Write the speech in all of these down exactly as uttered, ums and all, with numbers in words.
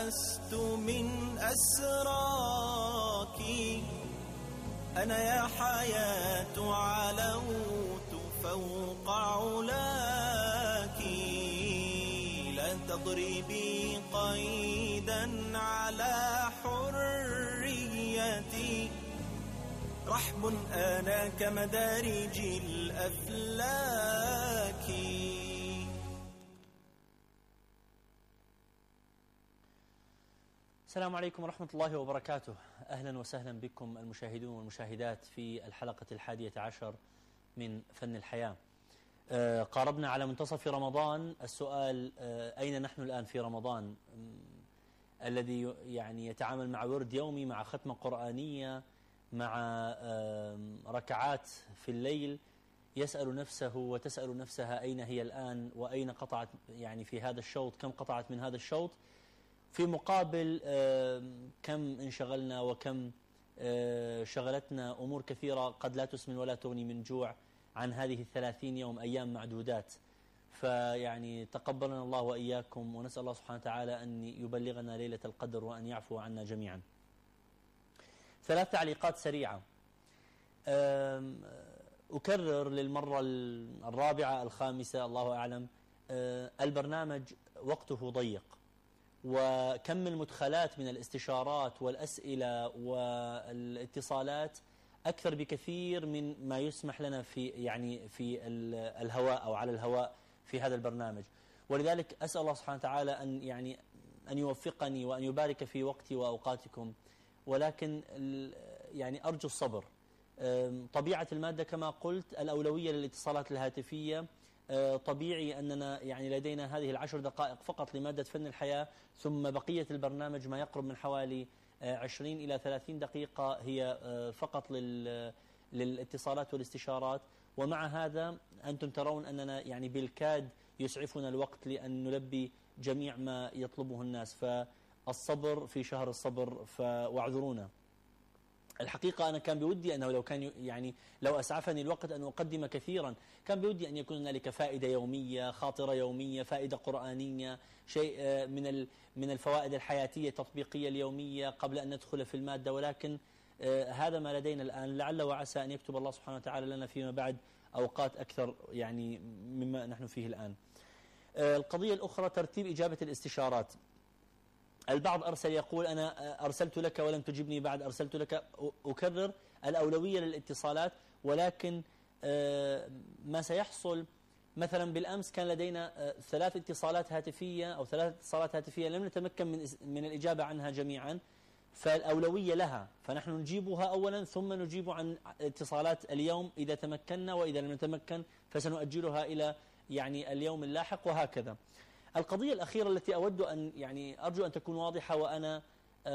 لست من أسراك، أنا يا حياة علوت فوق علاك، لا تضربي قيدا على حريتي، رحب أنا كمدارج الأفلاك. السلام عليكم ورحمة الله وبركاته. أهلا وسهلا بكم المشاهدون والمشاهدات في الحلقة الحادية عشر من فن الحياة. آه قاربنا على منتصف رمضان. السؤال آه أين نحن الآن في رمضان؟ الذي يعني يتعامل مع ورد يومي، مع ختمة قرآنية، مع آه ركعات في الليل، يسأل نفسه وتسأل نفسها أين هي الآن، وأين قطعت يعني في هذا الشوط، كم قطعت من هذا الشوط، في مقابل كم انشغلنا وكم شغلتنا أمور كثيرة قد لا تسمن ولا تغني من جوع عن هذه الثلاثين يوم، أيام معدودات. فيعني تقبلنا الله وإياكم، ونسأل الله سبحانه وتعالى أن يبلغنا ليلة القدر وأن يعفو عنا جميعا. ثلاث تعليقات سريعة. أكرر للمرة الرابعة الخامسة الله أعلم، البرنامج وقته ضيق، وكم المدخلات من الاستشارات والأسئلة والاتصالات أكثر بكثير من ما يسمح لنا في يعني في الهواء أو على الهواء في هذا البرنامج. ولذلك أسأل الله سبحانه وتعالى أن يعني أن يوفقني وأن يبارك في وقتي وأوقاتكم، ولكن يعني أرجو الصبر. طبيعة المادة كما قلت الأولوية للاتصالات الهاتفية. طبيعي أننا يعني لدينا هذه العشر دقائق فقط لمادة فن الحياة، ثم بقية البرنامج ما يقرب من حوالي عشرين إلى ثلاثين دقيقة هي فقط للاتصالات والاستشارات. ومع هذا أنتم ترون أننا يعني بالكاد يسعفنا الوقت لأن نلبي جميع ما يطلبه الناس، فالصبر في شهر الصبر، واعذرونا. الحقيقة أنا كان بودي أنه لو كان يعني لو أسعفني الوقت أن أقدم كثيرا، كان بودي أن يكون هنالك فائدة يومية، خاطرة يومية، فائدة قرآنية، شيء من من الفوائد الحياتية التطبيقية اليومية قبل أن ندخل في المادة، ولكن هذا ما لدينا الآن. لعل وعسى أن يكتب الله سبحانه وتعالى لنا فيما بعد أوقات أكثر يعني مما نحن فيه الآن. القضية الأخرى ترتيب إجابة الاستشارات. البعض أرسل يقول أنا أرسلت لك ولم تجبني بعد، أرسلت لك. أكرر الأولوية للاتصالات، ولكن ما سيحصل مثلا بالأمس كان لدينا ثلاث اتصالات هاتفية أو ثلاث اتصالات هاتفية لم نتمكن من من الإجابة عنها جميعا، فالأولوية لها، فنحن نجيبها أولا ثم نجيب عن اتصالات اليوم إذا تمكنا، وإذا لم نتمكن فسنؤجلها إلى يعني اليوم اللاحق، وهكذا. القضية الأخيرة التي أود أن يعني أرجو أن تكون واضحة، وأنا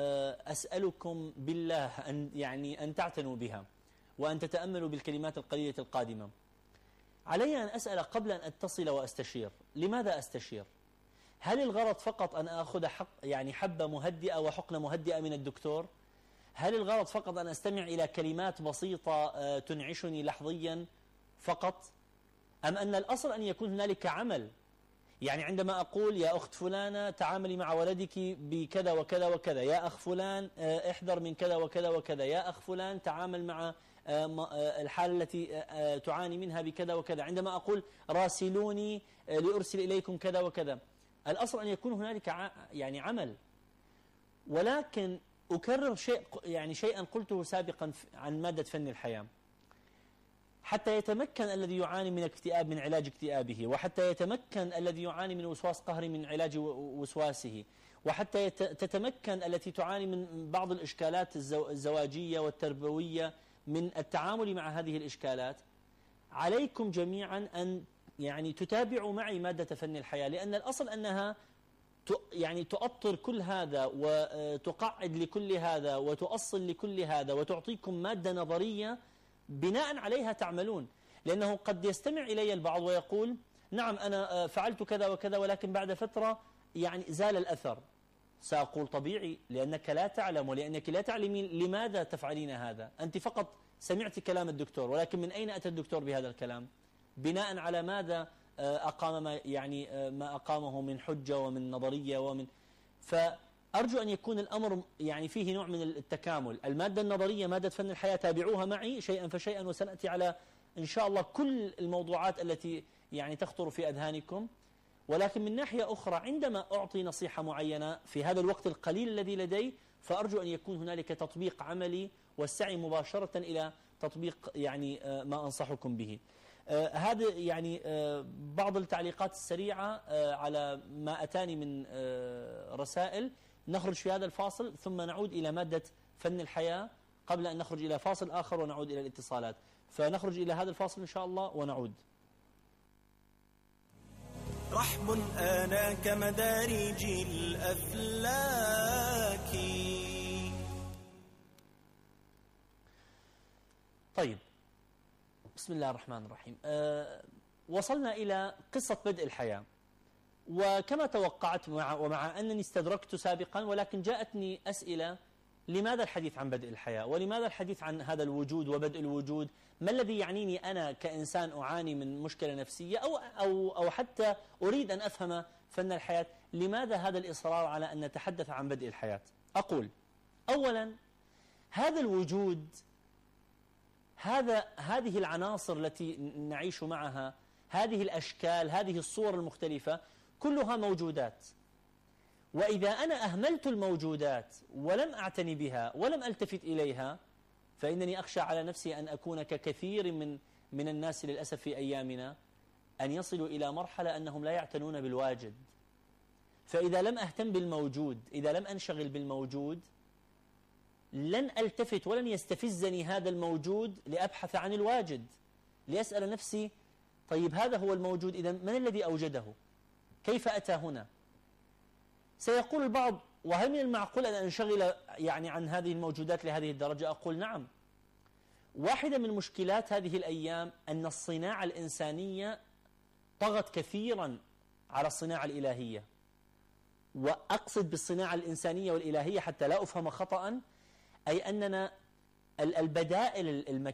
أسألكم بالله أن يعني أن تعتنوا بها وأن تتأملوا بالكلمات القليلة القادمة. علي أن أسأل قبل أن أتصل وأستشير، لماذا أستشير؟ هل الغرض فقط أن أخذ حق يعني حبة مهدئة وحقنة مهدئة من الدكتور؟ هل الغرض فقط أن أستمع إلى كلمات بسيطة تنعشني لحظيا فقط؟ أم أن الأصل أن يكون هنالك عمل؟ يعني عندما أقول يا أخت فلانة تعاملي مع ولدك بكذا وكذا وكذا، يا أخ فلان احذر من كذا وكذا وكذا، يا أخ فلان تعامل مع الحالة التي تعاني منها بكذا وكذا، عندما أقول راسلوني لأرسل إليكم كذا وكذا، الأصل أن يكون هنالك يعني عمل. ولكن أكرر شيء يعني شيئا قلته سابقا عن مادة فن الحياة. حتى يتمكن الذي يعاني من اكتئاب من علاج اكتئابه، وحتى يتمكن الذي يعاني من وسواس قهري من علاج وسواسه، وحتى تتمكن التي تعاني من بعض الإشكالات الزواجية والتربوية من التعامل مع هذه الإشكالات، عليكم جميعا أن يعني تتابعوا معي مادة فن الحياة، لأن الأصل أنها يعني تؤطر كل هذا وتقعد لكل هذا وتؤصل لكل هذا وتعطيكم مادة نظرية بناء عليها تعملون. لأنه قد يستمع إلي البعض ويقول نعم أنا فعلت كذا وكذا، ولكن بعد فترة يعني زال الأثر. سأقول طبيعي، لأنك لا تعلم ولأنك لا تعلمين لماذا تفعلين هذا. أنت فقط سمعت كلام الدكتور، ولكن من أين أتى الدكتور بهذا الكلام؟ بناء على ماذا أقام ما يعني ما أقامه من حجة ومن نظرية ومن ف أرجو أن يكون الأمر يعني فيه نوع من التكامل. المادة النظرية مادة فن الحياة تابعوها معي شيئا فشيئا، وسنأتي على إن شاء الله كل الموضوعات التي يعني تخطر في أذهانكم. ولكن من ناحية أخرى عندما أعطي نصيحة معينة في هذا الوقت القليل الذي لدي، فأرجو أن يكون هنالك تطبيق عملي والسعي مباشرة إلى تطبيق يعني ما أنصحكم به. هذا يعني بعض التعليقات السريعة على ما أتاني من رسائل. نخرج في هذا الفاصل ثم نعود إلى مادة فن الحياة قبل أن نخرج إلى فاصل آخر ونعود إلى الاتصالات. فنخرج إلى هذا الفاصل إن شاء الله ونعود. رحب أنا كمدارج الأفلاك. طيب، بسم الله الرحمن الرحيم. أه وصلنا إلى قصة بدء الحياة، وكما توقعت مع ومع أنني استدركت سابقا، ولكن جاءتني أسئلة: لماذا الحديث عن بدء الحياة؟ ولماذا الحديث عن هذا الوجود وبدء الوجود؟ ما الذي يعنيني أنا كإنسان أعاني من مشكلة نفسية أو, أو, أو حتى أريد أن أفهم فن الحياة؟ لماذا هذا الإصرار على أن نتحدث عن بدء الحياة؟ أقول أولا، هذا الوجود، هذا هذه العناصر التي نعيش معها، هذه الأشكال، هذه الصور المختلفة، كلها موجودات. وإذا أنا أهملت الموجودات ولم أعتني بها ولم ألتفت إليها، فإنني أخشى على نفسي أن أكون ككثير من من الناس للأسف في أيامنا، أن يصلوا إلى مرحلة أنهم لا يعتنون بالواجد. فإذا لم أهتم بالموجود، إذا لم أنشغل بالموجود، لن ألتفت ولن يستفزني هذا الموجود لأبحث عن الواجد، لأسأل نفسي: طيب هذا هو الموجود، إذا من الذي أوجده؟ كيف أتى هنا؟ سيقول البعض: وهل من المعقول أن أنشغل يعني عن هذه الموجودات لهذه الدرجة؟ أقول نعم. واحدة من مشكلات هذه الأيام أن الصناعة الإنسانية طغت كثيرا على الصناعة الإلهية. وأقصد بالصناعة الإنسانية والإلهية حتى لا أفهم خطأ، أي أننا البدائل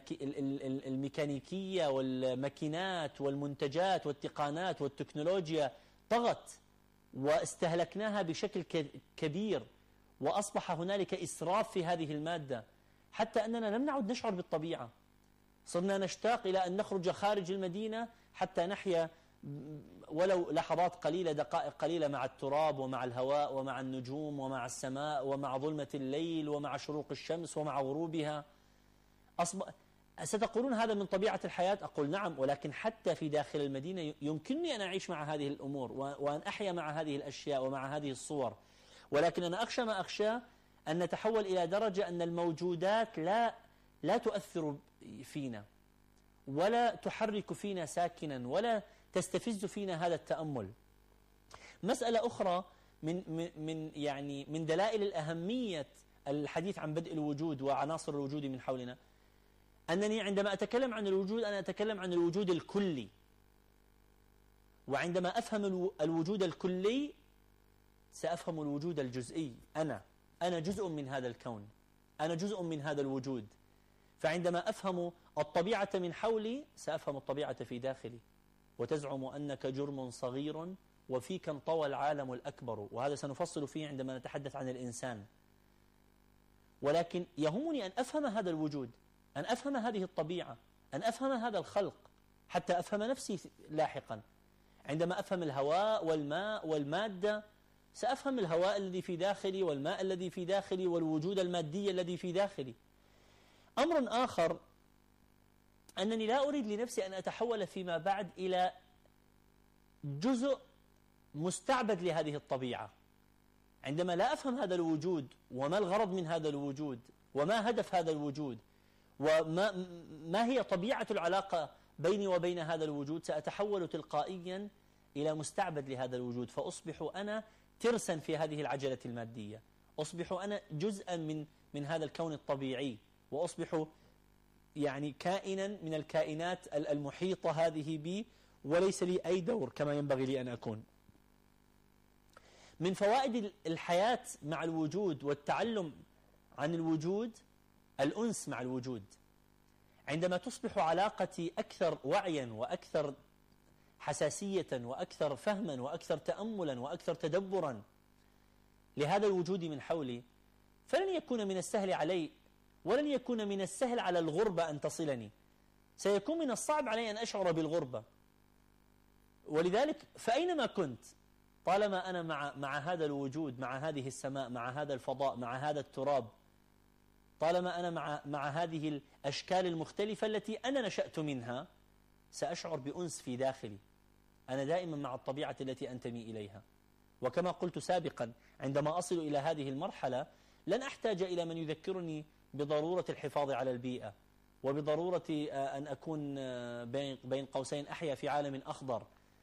الميكانيكية والماكينات والمنتجات والتقانات والتكنولوجيا طغت واستهلكناها بشكل كبير، وأصبح هنالك إسراف في هذه المادة، حتى أننا لم نعد نشعر بالطبيعة. صرنا نشتاق إلى أن نخرج خارج المدينة حتى نحيا ولو لحظات قليلة، دقائق قليلة، مع التراب ومع الهواء ومع النجوم ومع السماء ومع ظلمة الليل ومع شروق الشمس ومع غروبها. أصبح ستقولون هذا من طبيعة الحياة. أقول نعم، ولكن حتى في داخل المدينة يمكنني أن أعيش مع هذه الأمور وأن أحيا مع هذه الأشياء ومع هذه الصور. ولكن أنا أخشى ما أخشى أن نتحول إلى درجة أن الموجودات لا لا تؤثر فينا ولا تحرك فينا ساكنا ولا تستفز فينا هذا التأمل. مسألة أخرى من من يعني من دلائل الأهمية الحديث عن بدء الوجود وعناصر الوجود من حولنا، أنني عندما أتكلم عن الوجود أنا أتكلم عن الوجود الكلي. وعندما أفهم الوجود الكلي سأفهم الوجود الجزئي. أنا أنا جزء من هذا الكون، أنا جزء من هذا الوجود. فعندما أفهم الطبيعة من حولي سأفهم الطبيعة في داخلي. وتزعم أنك جرم صغير وفيك انطوى العالم الأكبر، وهذا سنفصل فيه عندما نتحدث عن الإنسان. ولكن يهمني أن أفهم هذا الوجود، أن أفهم هذه الطبيعة، أن أفهم هذا الخلق، حتى أفهم نفسي لاحقا. عندما أفهم الهواء والماء والمادة سأفهم الهواء الذي في داخلي والماء الذي في داخلي والوجود المادي الذي في داخلي. أمر آخر، أنني لا أريد لنفسي أن أتحول فيما بعد إلى جزء مستعبد لهذه الطبيعة. عندما لا أفهم هذا الوجود وما الغرض من هذا الوجود وما هدف هذا الوجود وما ما هي طبيعة العلاقة بيني وبين هذا الوجود، سأتحول تلقائيا إلى مستعبد لهذا الوجود، فأصبح أنا ترسا في هذه العجلة المادية، أصبح أنا جزءا من من هذا الكون الطبيعي، وأصبح يعني كائنا من الكائنات المحيطة هذه بي، وليس لي أي دور كما ينبغي لي أن أكون. من فوائد الحياة مع الوجود والتعلم عن الوجود الأنس مع الوجود. عندما تصبح علاقتي أكثر وعيا وأكثر حساسية وأكثر فهما وأكثر تأملا وأكثر تدبرا، لهذا الوجود من حولي، فلن يكون من السهل علي ولن يكون من السهل على الغربة أن تصلني، سيكون من الصعب علي أن أشعر بالغربة. ولذلك فأينما كنت طالما أنا مع, مع هذا الوجود، مع هذه السماء، مع هذا الفضاء، مع هذا التراب، طالما أنا مع, مع هذه الأشكال المختلفة التي أنا نشأت منها، سأشعر بأنس في داخلي. أنا دائما مع الطبيعة التي أنتمي إليها. وكما قلت سابقا، عندما أصل إلى هذه المرحلة لن أحتاج إلى من يذكرني بضرورة الحفاظ على البيئة، وبضرورة أن أكون بين قوسين أحيا في عالم أخضر،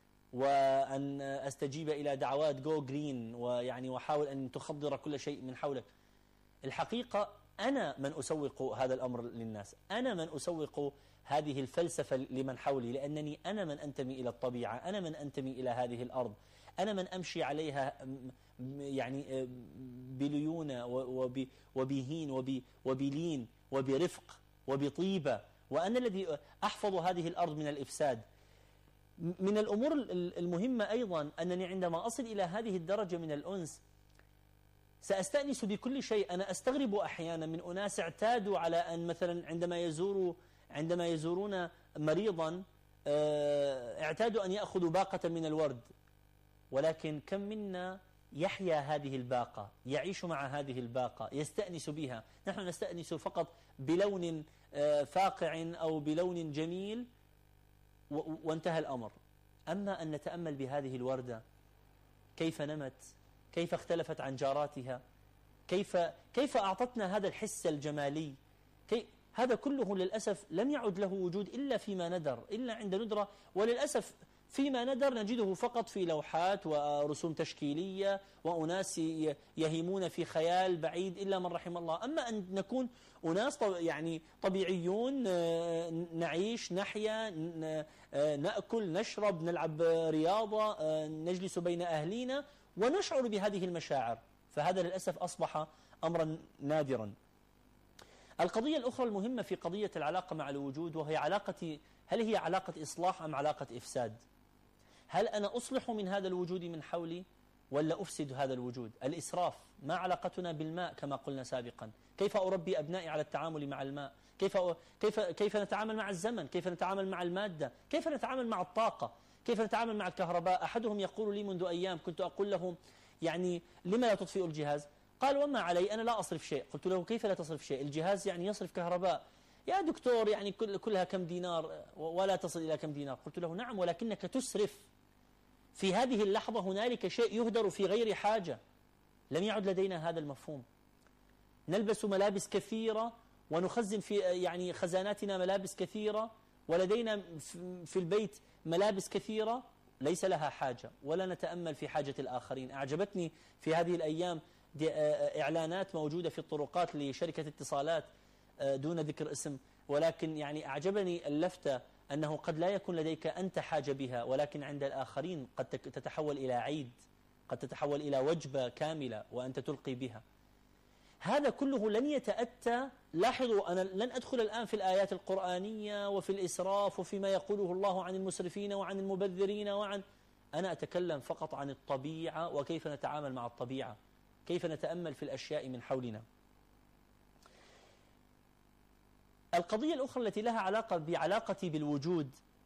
وأن أستجيب إلى دعوات جو جرين، ويعني وحاول أن تخضر كل شيء من حولك. الحقيقة أنا من أسوق هذا الأمر للناس، أنا من أسوق هذه الفلسفة لمن حولي، لأنني أنا من أنتمي إلى الطبيعة، أنا من أنتمي إلى هذه الأرض، أنا من أمشي عليها يعني بليونة وبهين وبلين وبرفق وبطيبة، وأنا الذي أحفظ هذه الأرض من الإفساد. من الأمور المهمة أيضا أنني عندما أصل إلى هذه الدرجة من الأنس سأستأنس بكل شيء. أنا أستغرب أحيانا من أناس اعتادوا على أن مثلا عندما يزوروا عندما يزورون مريضا اعتادوا أن يأخذوا باقة من الورد، ولكن كم منا يحيا هذه الباقة، يعيش مع هذه الباقة، يستأنس بها. نحن نستأنس فقط بلون فاقع أو بلون جميل وانتهى الأمر. أما أن نتأمل بهذه الوردة، كيف نمت، كيف اختلفت عن جاراتها، كيف كيف أعطتنا هذا الحس الجمالي، كي هذا كله للأسف لم يعد له وجود إلا فيما ندر، إلا عند ندرة، وللأسف فيما ندر نجده فقط في لوحات ورسوم تشكيلية وأناس يهيمون في خيال بعيد إلا من رحم الله. أما أن نكون أناس يعني طبيعيون، نعيش، نحيا، نأكل، نشرب، نلعب رياضة، نجلس بين أهلينا ونشعر بهذه المشاعر، فهذا للأسف أصبح أمرا نادرا. القضية الأخرى المهمة في قضية العلاقة مع الوجود، وهي علاقة، هل هي علاقة إصلاح أم علاقة إفساد؟ هل أنا أصلح من هذا الوجود من حولي ولا أفسد هذا الوجود؟ الإسراف، ما علاقتنا بالماء كما قلنا سابقا؟ كيف أربي أبنائي على التعامل مع الماء؟ كيف كيف كيف نتعامل مع الزمن؟ كيف نتعامل مع المادة؟ كيف نتعامل مع الطاقة؟ كيف نتعامل مع الكهرباء؟ أحدهم يقول لي منذ أيام، كنت أقول له يعني لما لا تطفئ الجهاز؟ قال وما علي، أنا لا أصرف شيء. قلت له كيف لا تصرف شيء؟ الجهاز يعني يصرف كهرباء. يا دكتور يعني كل كلها كم دينار ولا تصل إلى كم دينار. قلت له نعم، ولكنك تسرف. في هذه اللحظة هنالك شيء يهدر في غير حاجة. لم يعد لدينا هذا المفهوم. نلبس ملابس كثيرة ونخزن في يعني خزاناتنا ملابس كثيرة، ولدينا في البيت ملابس كثيرة ليس لها حاجة، ولا نتأمل في حاجة الآخرين. أعجبتني في هذه الأيام إعلانات موجودة في الطرقات لشركة اتصالات دون ذكر اسم، ولكن يعني أعجبني اللفتة أنه قد لا يكون لديك أنت حاجة بها، ولكن عند الآخرين قد تتحول إلى عيد، قد تتحول إلى وجبة كاملة وأنت تلقي بها. هذا كله لن يتأتى. لاحظوا أنا لن أدخل الآن في الآيات القرآنية وفي الإسراف وفيما يقوله الله عن المسرفين وعن المبذرين وعن أنا أتكلم فقط عن الطبيعة وكيف نتعامل مع الطبيعة، كيف نتأمل في الأشياء من حولنا. القضية الأخرى التي لها علاقة بعلاقتي بالوجود،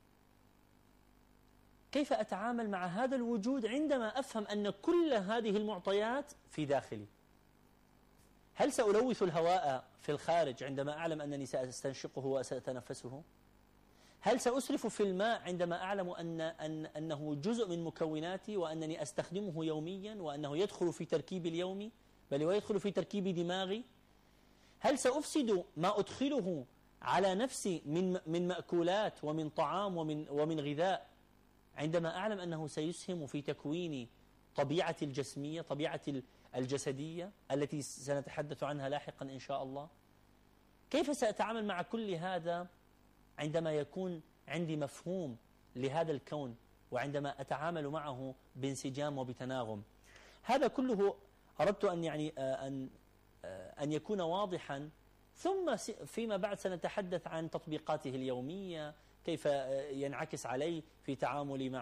كيف أتعامل مع هذا الوجود عندما أفهم أن كل هذه المعطيات في داخلي. هل سألوث الهواء في الخارج عندما أعلم أنني سأستنشقه وسأتنفسه؟ هل سأسرف في الماء عندما أعلم أن أن أنه جزء من مكوناتي وأنني أستخدمه يوميا وأنه يدخل في تركيبي اليومي بل ويدخل في تركيب دماغي؟ هل سأفسد ما أدخله على نفسي من من مأكولات ومن طعام ومن ومن غذاء عندما أعلم أنه سيسهم في تكوين طبيعتي الجسمية، طبيعتي الجسدية التي سنتحدث عنها لاحقا إن شاء الله؟ كيف سأتعامل مع كل هذا عندما يكون عندي مفهوم لهذا الكون وعندما أتعامل معه بانسجام وبتناغم؟ هذا كله أردت أن يعني أن أن يكون واضحا، ثم فيما بعد سنتحدث عن تطبيقاته اليومية، كيف ينعكس علي في تعاملي مع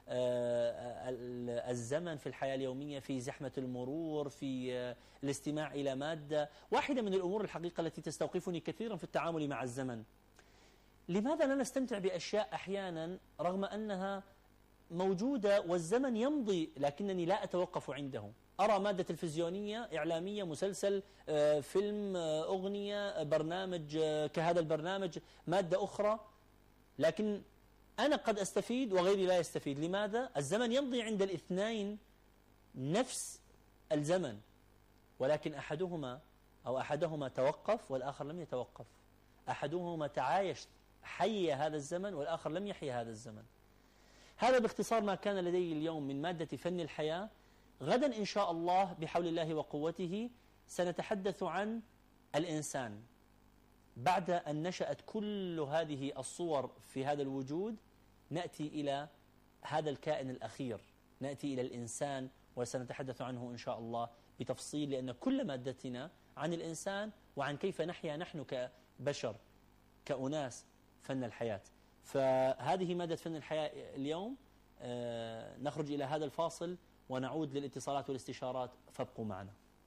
الزمن في الحياة اليومية، في زحمة المرور، في الاستماع إلى مادة. واحدة من الأمور الحقيقة التي تستوقفني كثيرا في التعامل مع الزمن، لماذا لا نستمتع بأشياء أحيانا رغم أنها موجودة والزمن يمضي لكنني لا أتوقف عنده؟ أرى مادة تلفزيونية، إعلامية، مسلسل، فيلم، أغنية، برنامج كهذا البرنامج، مادة أخرى، لكن أنا قد أستفيد وغيري لا يستفيد. لماذا؟ الزمن يمضي عند الاثنين نفس الزمن، ولكن أحدهما أو أحدهما توقف والآخر لم يتوقف. أحدهما تعايش حي هذا الزمن والآخر لم يحيي هذا الزمن. هذا باختصار ما كان لدي اليوم من مادة فن الحياة. غدا إن شاء الله بحول الله وقوته سنتحدث عن الإنسان. بعد أن نشأت كل هذه الصور في هذا الوجود نأتي إلى هذا الكائن الأخير، نأتي إلى الإنسان، وسنتحدث عنه إن شاء الله بتفصيل، لأن كل مادتنا عن الإنسان وعن كيف نحيا نحن كبشر كأناس فن الحياة. فهذه مادة فن الحياة اليوم. آه نخرج إلى هذا الفاصل ونعود للاتصالات والاستشارات، فابقوا معنا.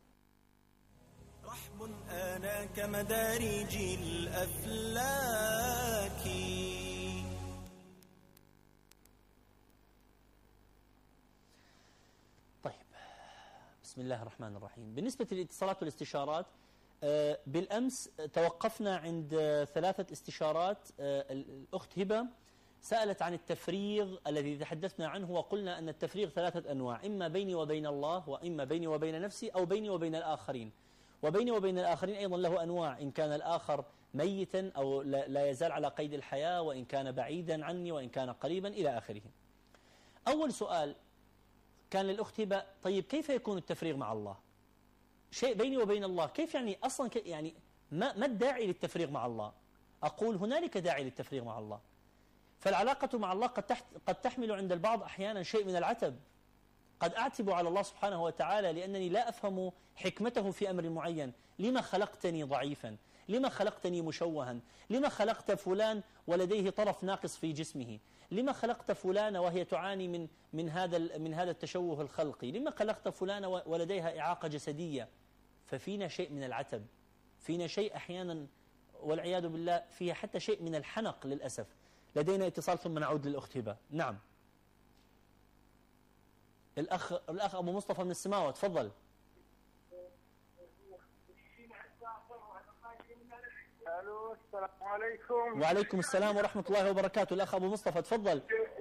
رحم آنا كمدارج الأفلاك. طيب، بسم الله الرحمن الرحيم. بالنسبة للاتصالات والاستشارات، بالأمس توقفنا عند ثلاثة استشارات. الأخت هبة سألت عن التفريغ الذي تحدثنا عنه، وقلنا أن التفريغ ثلاثة أنواع: إما بيني وبين الله، وإما بيني وبين نفسي، أو بيني وبين الآخرين. وبيني وبين الآخرين أيضا له أنواع، إن كان الآخر ميتا أو لا يزال على قيد الحياة، وإن كان بعيدا عني، وإن كان قريبا، إلى آخره. أول سؤال كان للأخت هبة: طيب كيف يكون التفريغ مع الله؟ شيء بيني وبين الله، كيف يعني أصلا يعني ما, ما الداعي للتفريغ مع الله؟ أقول هنالك داعي للتفريغ مع الله. فالعلاقة مع الله قد, تحت قد تحمل عند البعض أحيانا شيء من العتب. قد أعتب على الله سبحانه وتعالى لأنني لا أفهم حكمته في أمر معين. لما خلقتني ضعيفا؟ لما خلقتني مشوها؟ لما خلقت فلان ولديه طرف ناقص في جسمه؟ لما خلقت فلانة وهي تعاني من من هذا من هذا التشوه الخلقي؟ لما خلقت فلانة ولديها إعاقة جسدية؟ ففينا شيء من العتب، فينا شيء أحيانا والعياذ بالله فيها حتى شيء من الحنق للأسف. لدينا اتصال ثم نعود للأخت هبة. نعم، الأخ الأخ أبو مصطفى من السماوة، تفضل. الو، السلام عليكم. وعليكم السلام ورحمة الله وبركاته. الأخ أبو مصطفى تفضل.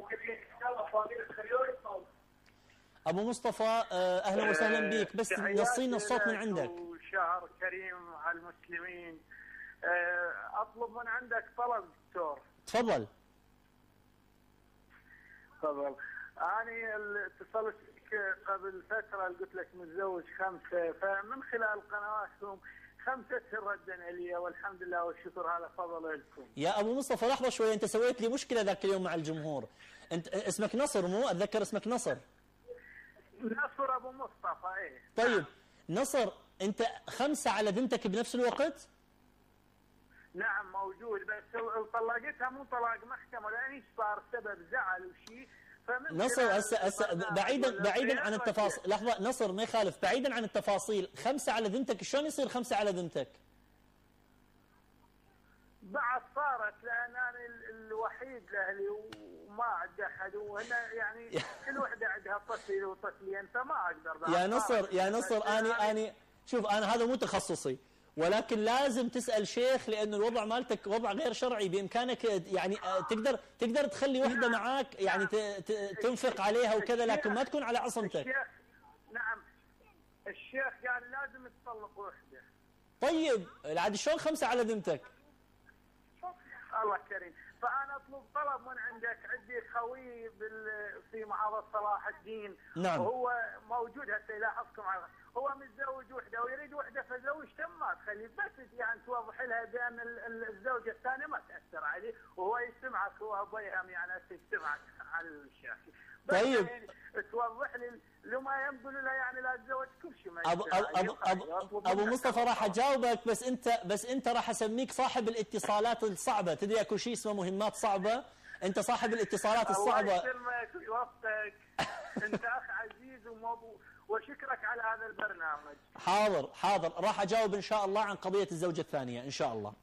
أبو مصطفى أهلا وسهلا بك، بس نصينا الصوت من عندك. شهر كريم على المسلمين. أطلب من عندك طلب دكتور. تفضل. تفضل. أنا اتصلت بك قبل فترة، قلت لك متزوج خمسة، فمن خلال قنواتكم خمسة ردنا لي، والحمد لله والشكر على فضل لكم. يا أبو مصطفى لحظة شوي، أنت سويت لي مشكلة ذاك اليوم مع الجمهور. أنت اسمك نصر مو؟ أتذكر اسمك نصر. نصر أبو مصطفى. إيه. طيب نصر، أنت خمسة على بنتك بنفس الوقت؟ نعم موجود، بس طلقتها مو طلاق محكمة، لأن صار سبب زعل وشيء. نصر هسه هسه بعيدا بعيدا عن التفاصيل، لحظة نصر ما يخالف، بعيدا عن التفاصيل، خمسة على بنتك شلون يصير خمسة على بنتك؟ بعد صارت، لأن أنا الوحيد لأهلي وما عندي أحد، وهنا يعني كل وحدة عندها طفل وطفلين، فما أقدر. يا نصر يا نصر أنا أنا شوف، أنا هذا مو تخصصي، ولكن لازم تسأل شيخ، لأن الوضع مالتك وضع غير شرعي. بإمكانك يعني تقدر تقدر تخلي وحدة معاك، يعني تنفق عليها وكذا، لكن ما تكون على عصمتك. الشيخ نعم، الشيخ قال لازم تطلق وحدة. طيب عاد شلون خمسة على بنتك؟ الله كريم. فأنا أطلب طلب من عندك. عندي خوي في محافظة صلاح الدين. نعم. وهو موجود هسه يلاحظكم على، هو متزوج وحده ويريد وحده، فزوجته ما تخلي، بس يعني توضح لها بأن الزوجة الثانية ما تأثر عليه، وهو يستمعك، هو أبويهم يعني يستمعك على الشاكي. طيب يعني توضح لي لما ينقل لها يعني لا تزوج كل شيء ما أبو, أبو, أبو, أبو مصطفى راح أجاوبك، بس أنت بس أنت راح أسميك صاحب الاتصالات الصعبة. تدري أكو شيء اسمه مهمات صعبة، أنت صاحب الاتصالات الصعبة. الله يسلمك ويوفقك. أنت أخ عزيز وموضوع، وشكرك على هذا البرنامج. حاضر حاضر، راح أجاوب إن شاء الله عن قضية الزوجة الثانية إن شاء الله.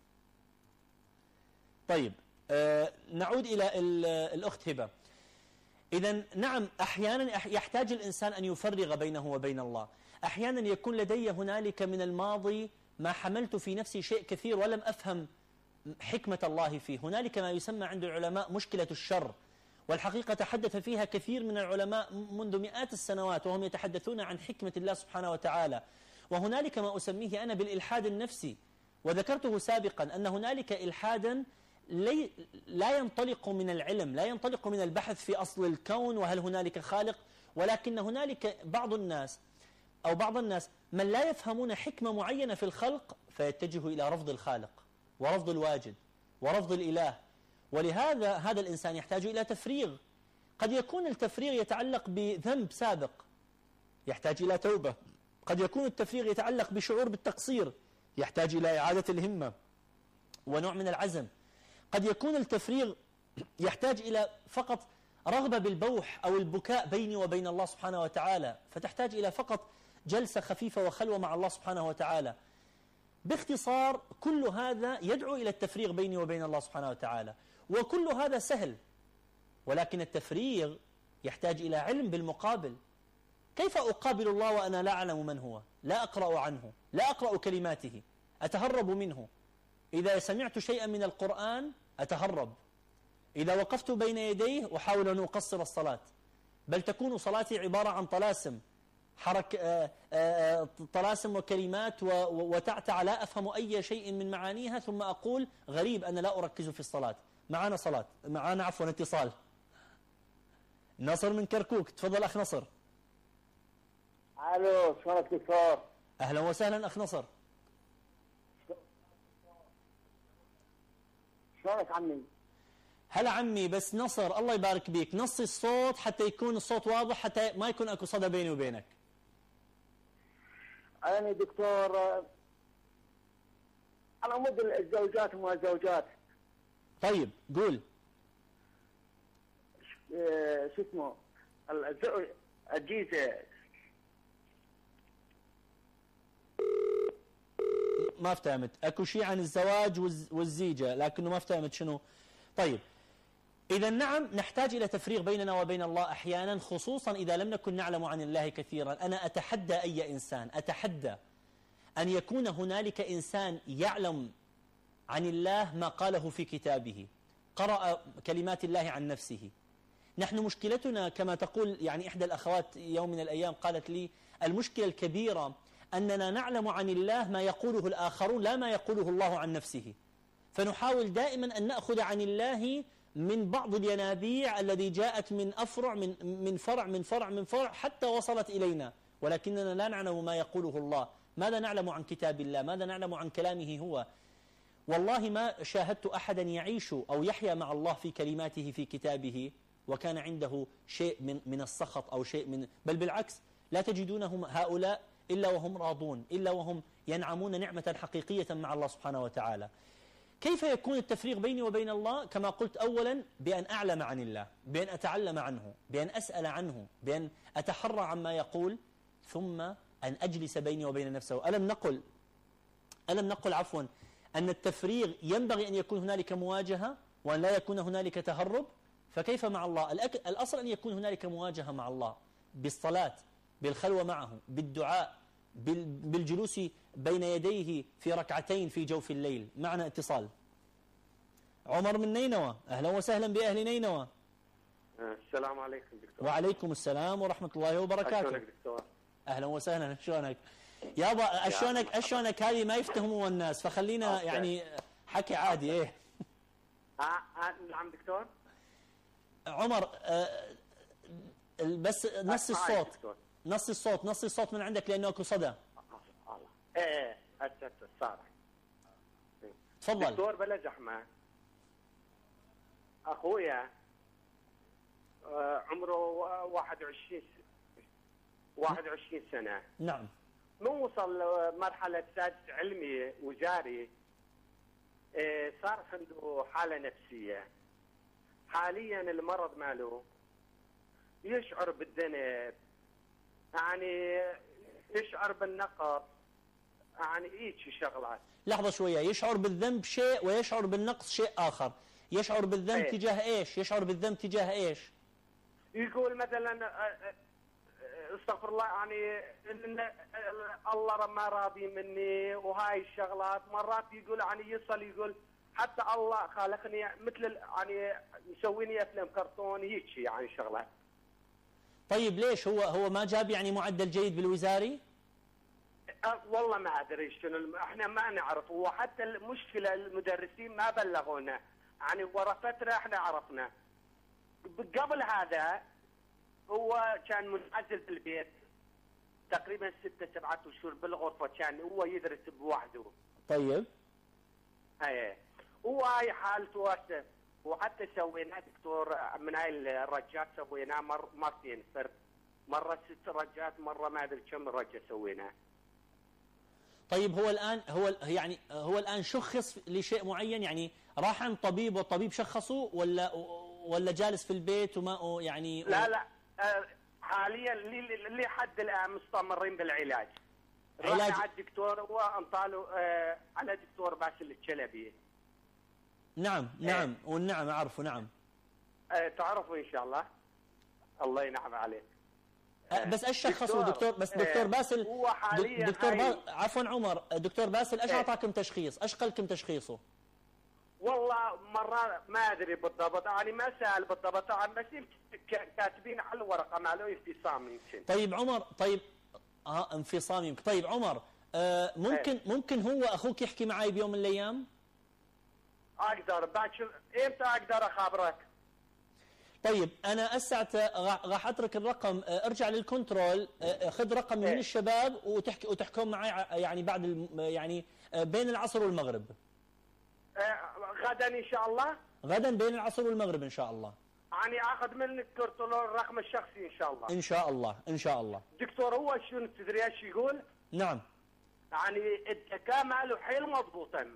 طيب آه نعود إلى الأخت هبة. إذا نعم، أحيانا يحتاج الإنسان أن يفرغ بينه وبين الله. أحيانا يكون لدي هنالك من الماضي ما حملت في نفسي شيء كثير ولم أفهم حكمة الله فيه. هنالك ما يسمى عند العلماء مشكلة الشر، والحقيقة تحدث فيها كثير من العلماء منذ مئات السنوات وهم يتحدثون عن حكمة الله سبحانه وتعالى. وهنالك ما أسميه أنا بالإلحاد النفسي، وذكرته سابقا أن هنالك إلحادا لا ينطلق من العلم، لا ينطلق من البحث في أصل الكون وهل هنالك خالق، ولكن هنالك بعض الناس أو بعض الناس من لا يفهمون حكمة معينة في الخلق فيتجه إلى رفض الخالق ورفض الواجد ورفض الإله. ولهذا هذا الإنسان يحتاج إلى تفريغ. قد يكون التفريغ يتعلق بذنب سابق يحتاج إلى توبة، قد يكون التفريغ يتعلق بشعور بالتقصير يحتاج إلى إعادة الهمة ونوع من العزم، قد يكون التفريغ يحتاج إلى فقط رغبة بالبوح أو البكاء بيني وبين الله سبحانه وتعالى، فتحتاج إلى فقط جلسة خفيفة وخلوة مع الله سبحانه وتعالى. باختصار كل هذا يدعو إلى التفريغ بيني وبين الله سبحانه وتعالى، وكل هذا سهل، ولكن التفريغ يحتاج إلى علم بالمقابل. كيف أقابل الله وأنا لا أعلم من هو، لا أقرأ عنه، لا أقرأ كلماته، أتهرب منه؟ إذا سمعت شيئا من القرآن أتهرب، إذا وقفت بين يديه أحاول أن أقصر الصلاة، بل تكون صلاتي عبارة عن طلاسم حرك آآ آآ طلاسم وكلمات وتعتع لا أفهم أي شيء من معانيها، ثم أقول غريب أنا لا أركز في الصلاة. معانا صلاة، معانا عفوا اتصال. نصر من كركوك، تفضل أخ نصر. الو، شلونك دكتور؟ أهلا وسهلا أخ نصر. شلونك عمي؟ هلا عمي، بس نصر الله يبارك بيك نصي الصوت حتى يكون الصوت واضح، حتى ما يكون اكو صدى بيني وبينك. أنا دكتور على مود الزوجات وما الزوجات. طيب قول. شو اسمه الجيزة ما افتهمت. اكو شيء عن الزواج والزيجة لكنه ما افتهمت شنو. طيب إذا نعم نحتاج إلى تفريغ بيننا وبين الله أحيانا، خصوصا إذا لم نكن نعلم عن الله كثيرا. أنا أتحدى أي إنسان، أتحدى أن يكون هنالك إنسان يعلم عن الله ما قاله في كتابه، قرأ كلمات الله عن نفسه. نحن مشكلتنا كما تقول يعني إحدى الأخوات يوم من الأيام قالت لي المشكلة الكبيرة أننا نعلم عن الله ما يقوله الآخرون لا ما يقوله الله عن نفسه، فنحاول دائما أن نأخذ عن الله من بعض الينابيع الذي جاءت من أفرع من من فرع من فرع من فرع حتى وصلت إلينا، ولكننا لا نعلم ما يقوله الله. ماذا نعلم عن كتاب الله؟ ماذا نعلم عن كلامه هو؟ والله ما شاهدت أحدا يعيش أو يحيا مع الله في كلماته في كتابه وكان عنده شيء من من السخط أو شيء من، بل بالعكس لا تجدونهم هؤلاء إلا وهم راضون، إلا وهم ينعمون نعمة حقيقية مع الله سبحانه وتعالى. كيف يكون التفريغ بيني وبين الله؟ كما قلت أولا بأن أعلم عن الله، بأن أتعلم عنه، بأن أسأل عنه، بأن أتحرى عما يقول، ثم أن أجلس بيني وبين نفسه. ألم نقل ألم نقل عفوا أن التفريغ ينبغي أن يكون هنالك مواجهة وأن لا يكون هنالك تهرب؟ فكيف مع الله؟ الأصل أن يكون هنالك مواجهة مع الله بالصلاة، بالخلوة معه، بالدعاء، بالجلوس بين يديه في ركعتين في جوف الليل. معنا اتصال. عمر من نينوى، أهلا وسهلا بأهل نينوى. السلام عليكم دكتور. وعليكم السلام ورحمة الله وبركاته. شلونك دكتور؟ أهلا وسهلا. شلونك يابا؟ شلونك شلونك هذه ما يفتهموا الناس، فخلينا يعني حكي عادي. ايه آه آه نعم دكتور. عمر آه بس نص الصوت نص الصوت نص الصوت من عندك لأنه اكو صدى. الله ايه هسه صار. تفضل دكتور بلا زحمة. اخويا عمره واحد وعشرين واحد وعشرين سنة. نعم. من وصل مرحلة سادس علمي وزاري صار عنده حالة نفسية، حاليا المرض ماله يشعر بالذنب، يعني يشعر بالنقص، يعني هيك شغلات. لحظة شوية، يشعر بالذنب شيء ويشعر بالنقص شيء آخر. يشعر بالذنب ايه؟ تجاه إيش؟ يشعر بالذنب تجاه إيش؟ يقول مثلا استغفر الله، يعني ان الله ما راضي مني وهاي الشغلات. مرات يقول يعني يصل يقول حتى الله خلقني مثل يعني يسويني افلام كرتون هيك يعني شغلات. طيب ليش هو هو ما جاب يعني معدل جيد بالوزاري؟ أه والله ما ادري شنو الم... احنا ما نعرف، وحتى المشكله المدرسين ما بلغونا، يعني ورا فتره احنا عرفنا. قبل هذا هو كان منعزل في البيت تقريبا ستة سبعة اشهر بالغرفه، كان هو يدرس بوحده. طيب. ايه وهاي حالته هسه، وحتى سوينا دكتور من هاي الرجات سويناه مر مرتين فرد، مره ست رجات مره ما ادري كم رجه سويناه. طيب هو الآن هو يعني هو الآن شخص لشيء معين، يعني راح عند طبيب والطبيب شخصه، ولا ولا جالس في البيت وما يعني؟ لا لا حاليا لحد الآن مستمرين بالعلاج. علاج على الدكتور وانطاله آه على دكتور باسل الشلبي. نعم نعم آه. والنعم أعرفه نعم. آه تعرفوا إن شاء الله. الله ينعم عليك. آه بس ايش شخصوا دكتور؟ بس دكتور باسل هو حاليا دكتور با... عفوا عمر، دكتور باسل ايش آه. اعطاكم تشخيص؟ ايش قالكم تشخيصه؟ والله مرة ما ادري بالضبط، يعني ما سأل بالضبط، يعني بس كاتبين على الورقة ماله انفصام يمكن. طيب عمر، طيب اه انفصام يمكن. طيب عمر آه ممكن ايه؟ ممكن هو اخوك يحكي معي بيوم من الايام؟ اقدر باكر امتى اقدر اخابرك؟ طيب انا اسعت راح اترك الرقم، ارجع للكنترول خذ رقم من ايه؟ الشباب وتحكي وتحكون معي يعني بعد يعني بين العصر والمغرب. غدا ان شاء الله. غدا بين العصر والمغرب ان شاء الله. يعني اخذ منك كنترول الرقم الشخصي ان شاء الله. ان شاء الله ان شاء الله. دكتور هو شنو تدري ايش يقول؟ نعم. يعني الذكاء ماله حيل مضبوطا،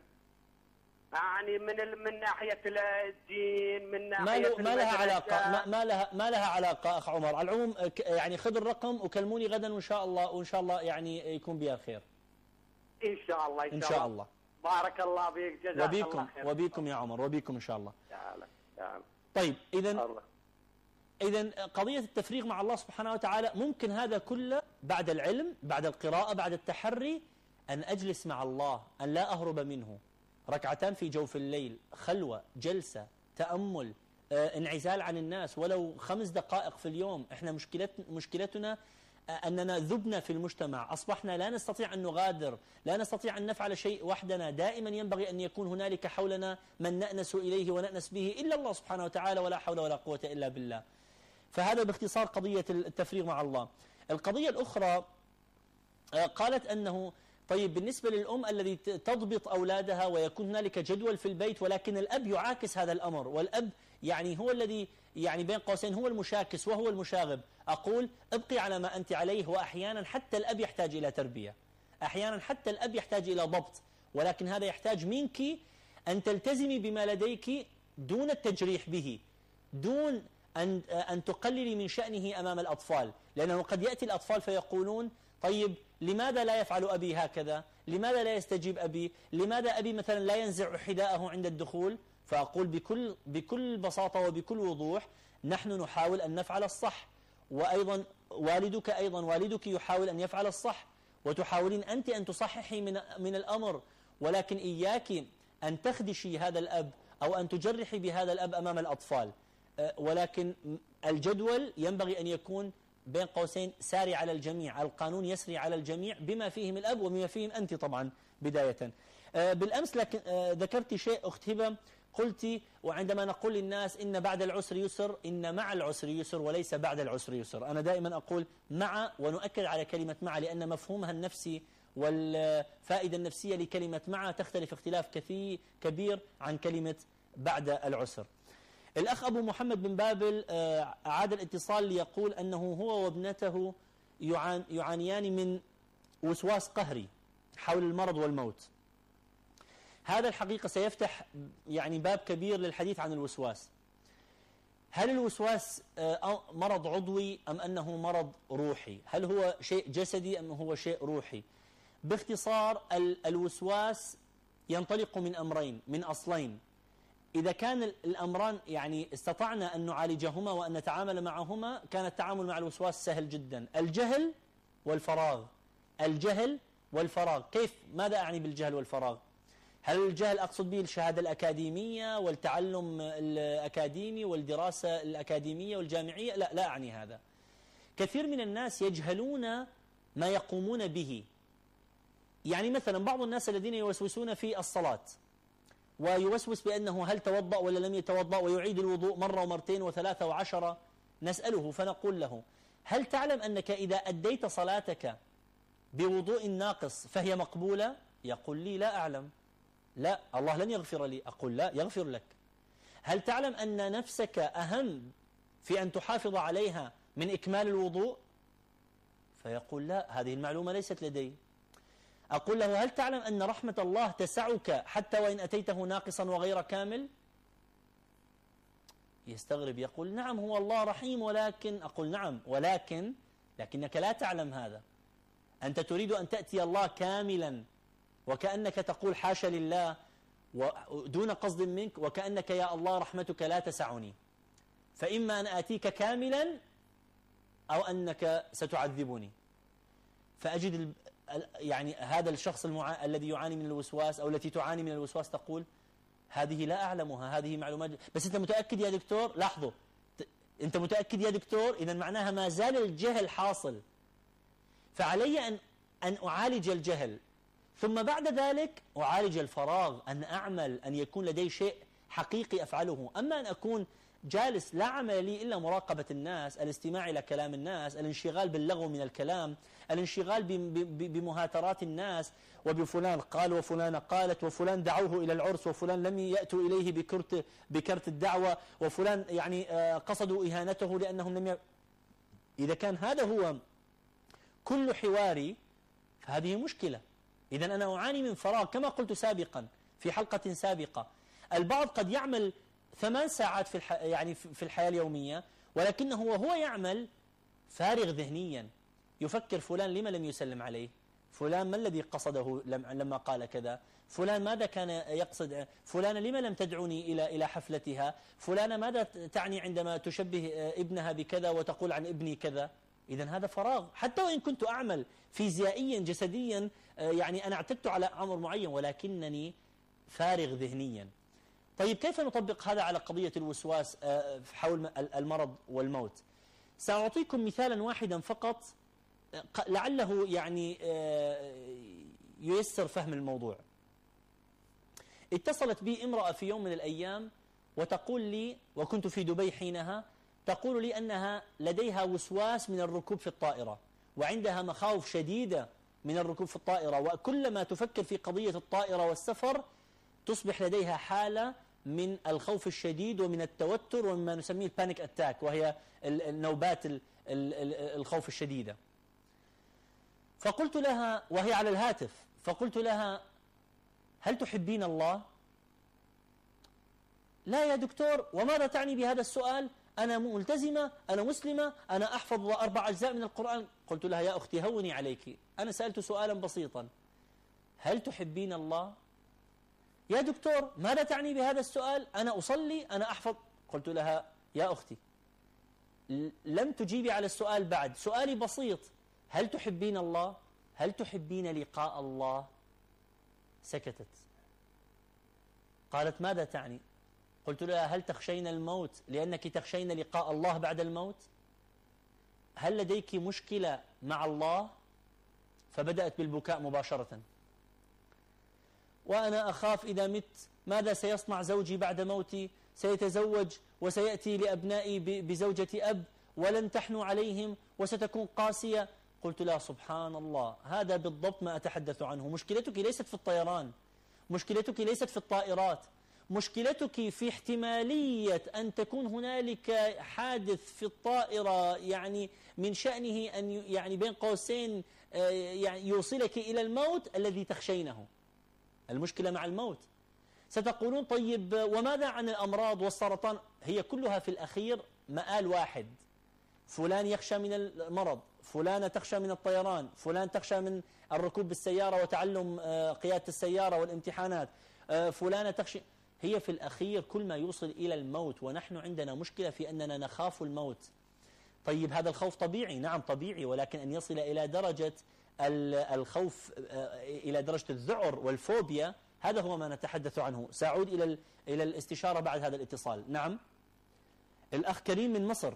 يعني من من ناحيه الدين، من ناحيه ما لها علاقه ما, ما لها ما لها علاقه اخ عمر. على العموم يعني خذ الرقم وكلموني غدا وان شاء الله وان شاء الله يعني يكون بها خير. ان شاء الله ان شاء, إن شاء الله. بارك الله فيك، جزاك وبيكم الله خير. وبيكم يا عمر وبيكم ان شاء الله. تعال تعال. طيب اذا اذا قضيه التفريغ مع الله سبحانه وتعالى ممكن هذا كله بعد العلم، بعد القراءه، بعد التحري، ان اجلس مع الله، ان لا اهرب منه. ركعتان في جوف الليل، خلوه، جلسه، تامل، آه، انعزال عن الناس ولو خمس دقائق في اليوم. احنا مشكلت مشكلتنا أننا ذبنا في المجتمع، أصبحنا لا نستطيع أن نغادر، لا نستطيع أن نفعل شيء وحدنا. دائما ينبغي أن يكون هنالك حولنا من نأنس إليه ونأنس به إلا الله سبحانه وتعالى، ولا حول ولا قوة إلا بالله. فهذا باختصار قضية التفريغ مع الله. القضية الأخرى قالت أنه طيب بالنسبة للأم الذي تضبط أولادها ويكون هنالك جدول في البيت، ولكن الأب يعاكس هذا الأمر، والأب يعني هو الذي يعني بين قوسين هو المشاكس وهو المشاغب. أقول ابقي على ما أنت عليه، وأحيانا حتى الأب يحتاج إلى تربية، أحيانا حتى الأب يحتاج إلى ضبط، ولكن هذا يحتاج منك أن تلتزمي بما لديك دون التجريح به، دون أن أن تقللي من شأنه أمام الأطفال، لأنه قد يأتي الأطفال فيقولون طيب لماذا لا يفعل أبي هكذا؟ لماذا لا يستجيب أبي؟ لماذا أبي مثلا لا ينزع حذاءه عند الدخول؟ فأقول بكل بكل بساطة وبكل وضوح نحن نحاول أن نفعل الصح، وأيضا والدك أيضا والدك يحاول أن يفعل الصح، وتحاولين أنت أن تصححي من من الأمر، ولكن إياك أن تخدشي هذا الأب أو أن تجرحي بهذا الأب أمام الأطفال. ولكن الجدول ينبغي أن يكون بين قوسين ساري على الجميع، القانون يسري على الجميع بما فيهم الأب وبما فيهم أنت طبعا بداية. بالأمس لكن ذكرت شيء أخت هبة، قلت وعندما نقول للناس إن بعد العسر يسر، إن مع العسر يسر وليس بعد العسر يسر. أنا دائما أقول مع، ونؤكد على كلمة مع لأن مفهومها النفسي والفائدة النفسية لكلمة مع تختلف اختلاف كثير كبير عن كلمة بعد العسر. الأخ أبو محمد بن بابل أعاد الاتصال ليقول أنه هو وابنته يعانيان من وسواس قهري حول المرض والموت. هذا الحقيقة سيفتح يعني باب كبير للحديث عن الوسواس. هل الوسواس مرض عضوي أم أنه مرض روحي؟ هل هو شيء جسدي أم هو شيء روحي؟ باختصار الوسواس ينطلق من أمرين، من أصلين. إذا كان الأمران يعني استطعنا أن نعالجهما وأن نتعامل معهما كان التعامل مع الوسواس سهل جدا. الجهل والفراغ. الجهل والفراغ. كيف؟ ماذا أعني بالجهل والفراغ؟ هل الجهل أقصد به الشهادة الأكاديمية والتعلم الأكاديمي والدراسة الأكاديمية والجامعية؟ لا، لا أعني هذا. كثير من الناس يجهلون ما يقومون به. يعني مثلا بعض الناس الذين يوسوسون في الصلاة ويوسوس بأنه هل توضأ ولا لم يتوضأ ويعيد الوضوء مرة ومرتين وثلاثة وعشرة، نسأله فنقول له: هل تعلم أنك إذا أديت صلاتك بوضوء ناقص فهي مقبولة؟ يقول لي: لا أعلم. لا، الله لن يغفر لي. أقول: لا، يغفر لك. هل تعلم أن نفسك أهم في أن تحافظ عليها من إكمال الوضوء؟ فيقول: لا، هذه المعلومة ليست لدي. أقول له: هل تعلم أن رحمة الله تسعك حتى وإن أتيته ناقصا وغير كامل؟ يستغرب، يقول: نعم، هو الله رحيم، ولكن. أقول: نعم، ولكن لكنك لا تعلم هذا. أنت تريد أن تأتي الله كاملا وكأنك تقول حاشا لله ودون قصد منك، وكأنك يا الله رحمتك لا تسعني، فإما أن آتيك كاملا أو أنك ستعذبني. فأجد يعني هذا الشخص المع... الذي يعاني من الوسواس أو التي تعاني من الوسواس تقول: هذه لا أعلمها، هذه معلومات. بس أنت متأكد يا دكتور؟ لاحظوا، أنت متأكد يا دكتور؟ إذا معناها ما زال الجهل حاصل. فعلي أن أن أعالج الجهل، ثم بعد ذلك أعالج الفراغ، أن أعمل، أن يكون لدي شيء حقيقي أفعله. أما أن أكون جالس لا عمل لي إلا مراقبة الناس، الاستماع إلى كلام الناس، الانشغال باللغو من الكلام، الانشغال بمهاترات الناس، وبفلان قال وفلان قالت وفلان دعوه إلى العرس وفلان لم يأتوا إليه بكرت, بكرت الدعوة وفلان يعني قصدوا إهانته لأنهم لم ي... إذا كان هذا هو كل حواري فهذه مشكلة. إذا أنا أعاني من فراغ كما قلت سابقا في حلقة سابقة. البعض قد يعمل ثمان ساعات في الح... يعني في الحياة اليومية، ولكنه وهو يعمل فارغ ذهنيا، يفكر: فلان لما لم يسلم عليه؟ فلان ما الذي قصده لما قال كذا؟ فلان ماذا كان يقصد؟ فلان لما لم تدعني إلى إلى حفلتها؟ فلان ماذا تعني عندما تشبه ابنها بكذا وتقول عن ابني كذا؟ إذا هذا فراغ. حتى وإن كنت أعمل فيزيائيا جسديا، يعني أنا اعتدت على أمر معين، ولكنني فارغ ذهنيا. طيب كيف نطبق هذا على قضية الوسواس حول المرض والموت؟ سأعطيكم مثالا واحدا فقط لعله يعني ييسر فهم الموضوع. اتصلت بي امرأة في يوم من الأيام وتقول لي، وكنت في دبي حينها، تقول لي أنها لديها وسواس من الركوب في الطائرة، وعندها مخاوف شديدة من الركوب في الطائرة، وكلما تفكر في قضية الطائرة والسفر تصبح لديها حالة من الخوف الشديد ومن التوتر ومما نسميه البانيك أتاك، وهي النوبات الخوف الشديدة. فقلت لها وهي على الهاتف، فقلت لها: هل تحبين الله؟ لا يا دكتور. وماذا تعني بهذا السؤال؟ أنا ملتزمة، أنا مسلمة، أنا أحفظ أربع أجزاء من القرآن. قلت لها: يا أختي هوني عليك، أنا سألت سؤالا بسيطا: هل تحبين الله؟ يا دكتور ماذا تعني بهذا السؤال؟ أنا أصلي، أنا أحفظ. قلت لها: يا أختي لم تجيبي على السؤال بعد، سؤالي بسيط: هل تحبين الله؟ هل تحبين لقاء الله؟ سكتت. قالت: ماذا تعني؟ قلت لها: هل تخشين الموت لأنك تخشين لقاء الله بعد الموت؟ هل لديك مشكلة مع الله؟ فبدأت بالبكاء مباشرة. وأنا أخاف إذا مت ماذا سيصنع زوجي بعد موتي؟ سيتزوج وسيأتي لأبنائي بزوجة أب ولن تحنو عليهم وستكون قاسية. قلت لها: سبحان الله، هذا بالضبط ما أتحدث عنه. مشكلتك ليست في الطيران، مشكلتك ليست في الطائرات، مشكلتك في احتمالية أن تكون هنالك حادث في الطائرة يعني من شأنه أن يعني بين قوسين يعني يوصلك إلى الموت الذي تخشينه. المشكلة مع الموت. ستقولون طيب وماذا عن الأمراض والسرطان؟ هي كلها في الأخير مآل واحد. فلان يخشى من المرض، فلانة تخشى من الطيران، فلان تخشى من الركوب بالسيارة وتعلم قيادة السيارة والامتحانات، فلانة تخشى. هي في الأخير كل ما يوصل إلى الموت، ونحن عندنا مشكلة في أننا نخاف الموت. طيب هذا الخوف طبيعي، نعم طبيعي، ولكن أن يصل إلى درجة الخوف، إلى درجة الذعر والفوبيا، هذا هو ما نتحدث عنه. سأعود إلى إلى الاستشارة بعد هذا الاتصال. نعم الأخ كريم من مصر.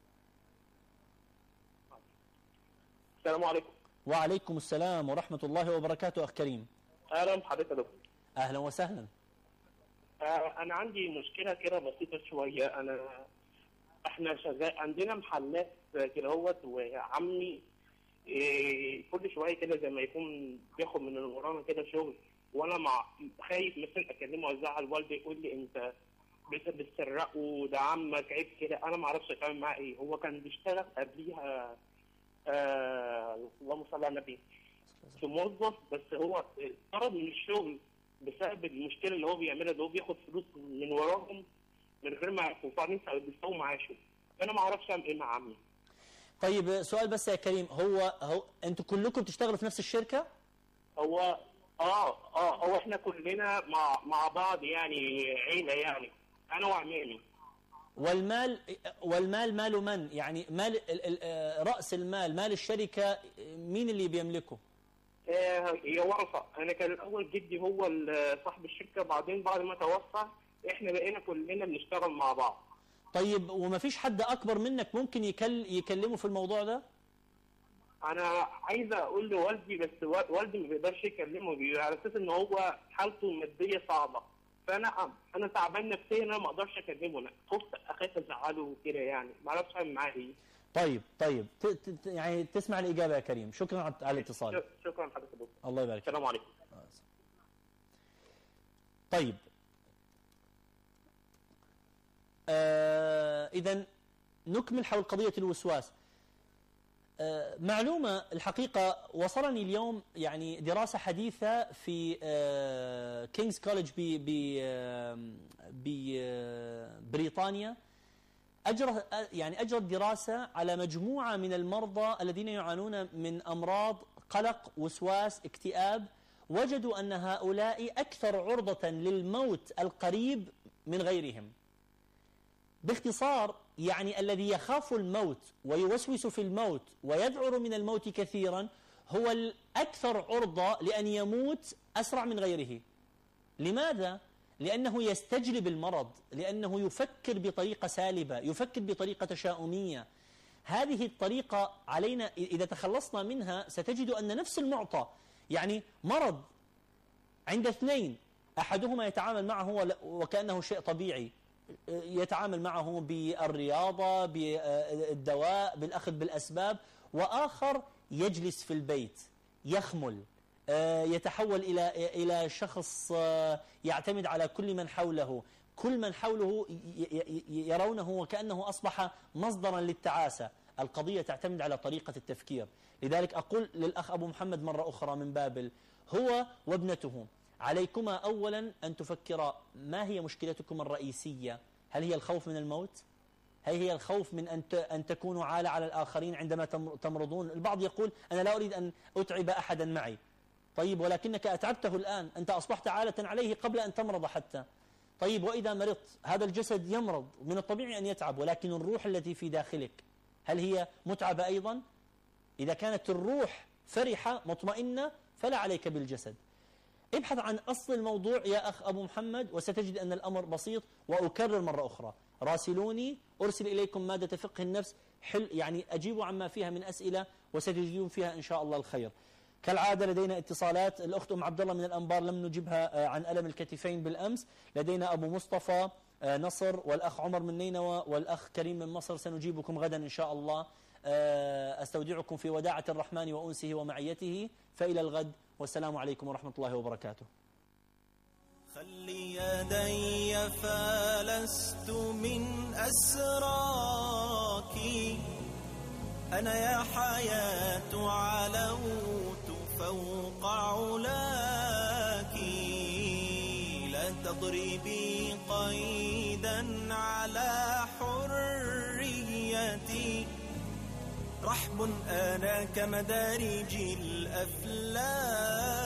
السلام عليكم. وعليكم السلام ورحمة الله وبركاته. أخ كريم أهلا بحضرتك يا دكتور. أهلا وسهلا. آه أنا عندي مشكلة كده بسيطة شوية. أنا إحنا شغال عندنا محلات كده اهوت، وعمي إيه كل شوية كده زي ما يكون بياخد من ورانا كده شغل، وأنا مع خايف مثلا أكلمه وأزعل والدي يقول لي أنت بتسرقه، ده عمك، عيب كده. أنا ما أعرفش أتعامل معاه إيه. هو كان بيشتغل قبليها آه اللهم صل على النبي في موظف، بس هو طرد من الشغل بسبب المشكله اللي هو بيعملها، اللي هو بياخد فلوس من وراهم من غير ما يعرفوا، وبعدين بيسووا معاشه. انا ما اعرفش اعمل ايه مع عمي. طيب سؤال بس يا كريم، هو هو انتوا كلكم تشتغلوا في نفس الشركه؟ هو اه اه هو احنا كلنا مع مع بعض يعني عيله يعني، انا وعمامي. والمال والمال مال من؟ يعني مال رأس المال، مال الشركة، مين اللي بيملكه؟ هي ورثة. أنا كان الأول جدي هو صاحب الشركة، بعدين بعد ما توفى إحنا بقينا كلنا بنشتغل مع بعض. طيب وما فيش حد أكبر منك ممكن يكل يكلمه في الموضوع ده؟ أنا عايزة أقول لوالدي، بس والدي ما بيقدرش يكلمه على أساس إن هو حالته المادية صعبة. فانا انا تعبان نفسيا، انا ما اقدرش اكلمه، انا خفت اخاف ازعله وكده يعني، ما اعرفش اعمل معاه ايه. طيب طيب ت ت يعني تسمع الاجابه يا كريم. شكرا على الاتصال. شكرا حضرتك دكتور. الله يبارك فيك. السلام عليكم. طيب آه اذا نكمل حول قضيه الوسواس. آه معلومة الحقيقة وصلني اليوم، يعني دراسة حديثة في آه كينغز كوليدج ببريطانيا أجرى يعني أجرت دراسة على مجموعة من المرضى الذين يعانون من أمراض قلق، وسواس، اكتئاب. وجدوا أن هؤلاء أكثر عرضة للموت القريب من غيرهم. باختصار يعني الذي يخاف الموت ويوسوس في الموت ويذعر من الموت كثيرا هو الأكثر عرضة لأن يموت أسرع من غيره. لماذا؟ لأنه يستجلب المرض، لأنه يفكر بطريقة سالبة، يفكر بطريقة تشاؤمية. هذه الطريقة علينا إذا تخلصنا منها ستجد أن نفس المعطى، يعني مرض عند اثنين أحدهما يتعامل معه وكأنه شيء طبيعي، يتعامل معه بالرياضة، بالدواء، بالأخذ بالأسباب، وآخر يجلس في البيت يخمل، يتحول إلى إلى شخص يعتمد على كل من حوله، كل من حوله يرونه وكأنه أصبح مصدرا للتعاسة. القضية تعتمد على طريقة التفكير. لذلك أقول للأخ أبو محمد مرة أخرى من بابل، هو وابنته عليكما أولا أن تفكرا ما هي مشكلتكم الرئيسية. هل هي الخوف من الموت؟ هل هي الخوف من أن أن تكونوا عالة على الآخرين عندما تمرضون؟ البعض يقول أنا لا أريد أن أتعب أحدا معي. طيب ولكنك أتعبته الآن، أنت أصبحت عالة عليه قبل أن تمرض حتى. طيب وإذا مرضت هذا الجسد يمرض، من الطبيعي أن يتعب، ولكن الروح التي في داخلك هل هي متعبة أيضا؟ إذا كانت الروح فرحة مطمئنة فلا عليك بالجسد. ابحث عن أصل الموضوع يا أخ أبو محمد وستجد أن الأمر بسيط. وأكرر مرة أخرى، راسلوني أرسل إليكم مادة فقه النفس، حل يعني أجيبوا عما فيها من أسئلة وستجدون فيها إن شاء الله الخير. كالعادة لدينا اتصالات. الأخت أم عبد الله من الأنبار لم نجبها عن ألم الكتفين بالأمس. لدينا أبو مصطفى نصر والأخ عمر من نينوى والأخ كريم من مصر. سنجيبكم غدا إن شاء الله. أستودعكم في وداعة الرحمن وأنسه ومعيته، فإلى الغد والسلام عليكم ورحمة الله وبركاته. خلي يدي فلست من أسراك، أنا يا حياة علوت فوق علاك، لا تضربي قيدا على حريتي. رحب أنا كمدارج الأفلاك